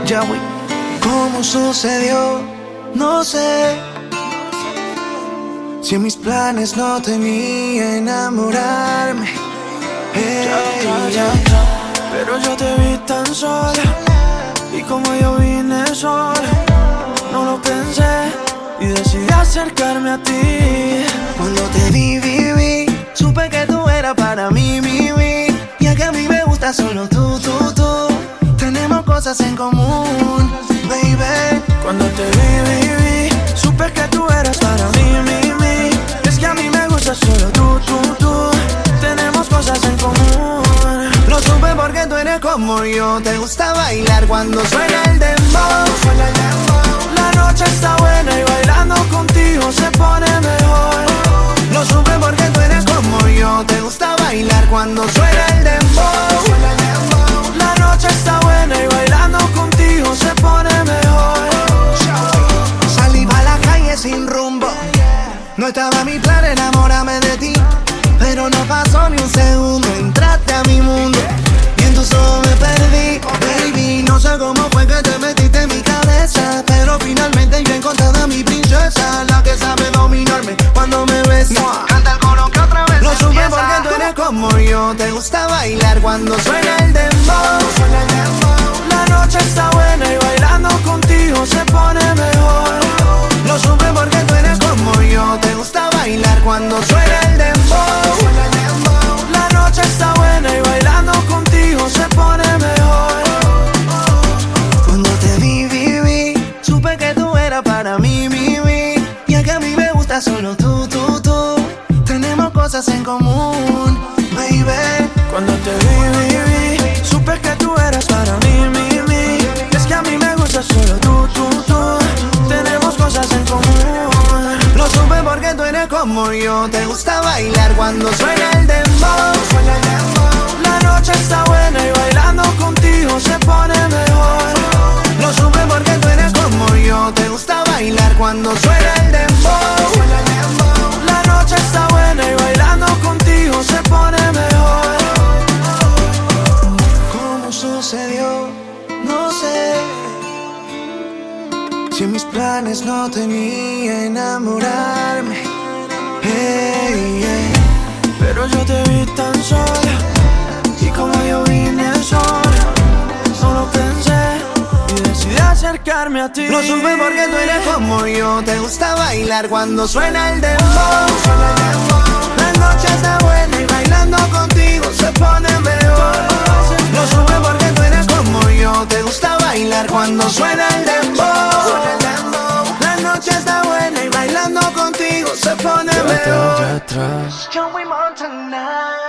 Ya voy. ¿Cómo sucedió? No sé. Si en mis planes no tenía enamorarme. Pero yo te vi tan sola, y como yo vine sola, no lo pensé y decidí acercarme a ti. Cuando te vi, supe que tú eras para mí, y es que a mí me gusta solo tú. Tenemos cosas en común, baby. Cuando te vi, supe que tú eras para mí, es que a mí me gusta solo tú. Tenemos cosas en común. Lo supe porque tú eres como yo. Te gusta bailar cuando suena el dembow. La noche está buena y bailando contigo se pone mejor. Lo supe porque tú eres como yo. Te gusta bailar cuando suena el dembow. La noche está buena y bailando contigo se pone mejor. Salí pa' la calle sin rumbo. No estaba mi plan enamorarme de ti, pero no pasó ni un segundo. Entraste a mi mundo y en tus ojos me perdí, baby. No sé cómo fue que te metiste en mi cabeza, pero finalmente yo he encontrado a mi princesa, la que sabe dominarme cuando me besa. Canta el coro que otra vez. Lo supe porque tú eres como yo. Te gusta bailar cuando suena el dembow. La noche está buena y bailando contigo se pone mejor. Lo supe porque tú eres como yo. Te gusta bailar cuando suena el dembow. La noche está buena y bailando contigo se pone mejor. Cuando te vi, supe que tú eras para mí, y es que a mí me gusta solo tú. Tenemos cosas en común, baby. Cuando te vi, supe que tú eras para mí, es que a mí me gusta solo tú. Tenemos cosas en común. Lo supe porque tú eres como yo. Te gusta bailar cuando suena el dembow. La noche está buena y bailando contigo se pone mejor. Lo supe porque tú eres como yo. Te gusta bailar cuando suena el dembow. La noche está buena y bailando contigo se pone mejor. ¿Cómo sucedió? No sé. Si en mis planes no tenía enamorarme. Pero yo te vi tan sola, y como yo vine sola, no lo pensé y decidí acercarme a ti. Lo supe porque tú eres como yo. Te gusta bailar cuando suena el dembow. La noche está buena y bailando contigo se pone mejor. Lo supe porque tú eres como yo. Te gusta bailar cuando suena el dembow. La noche está buena y bailando contigo se pone mejor. Atrás. Joey Montana.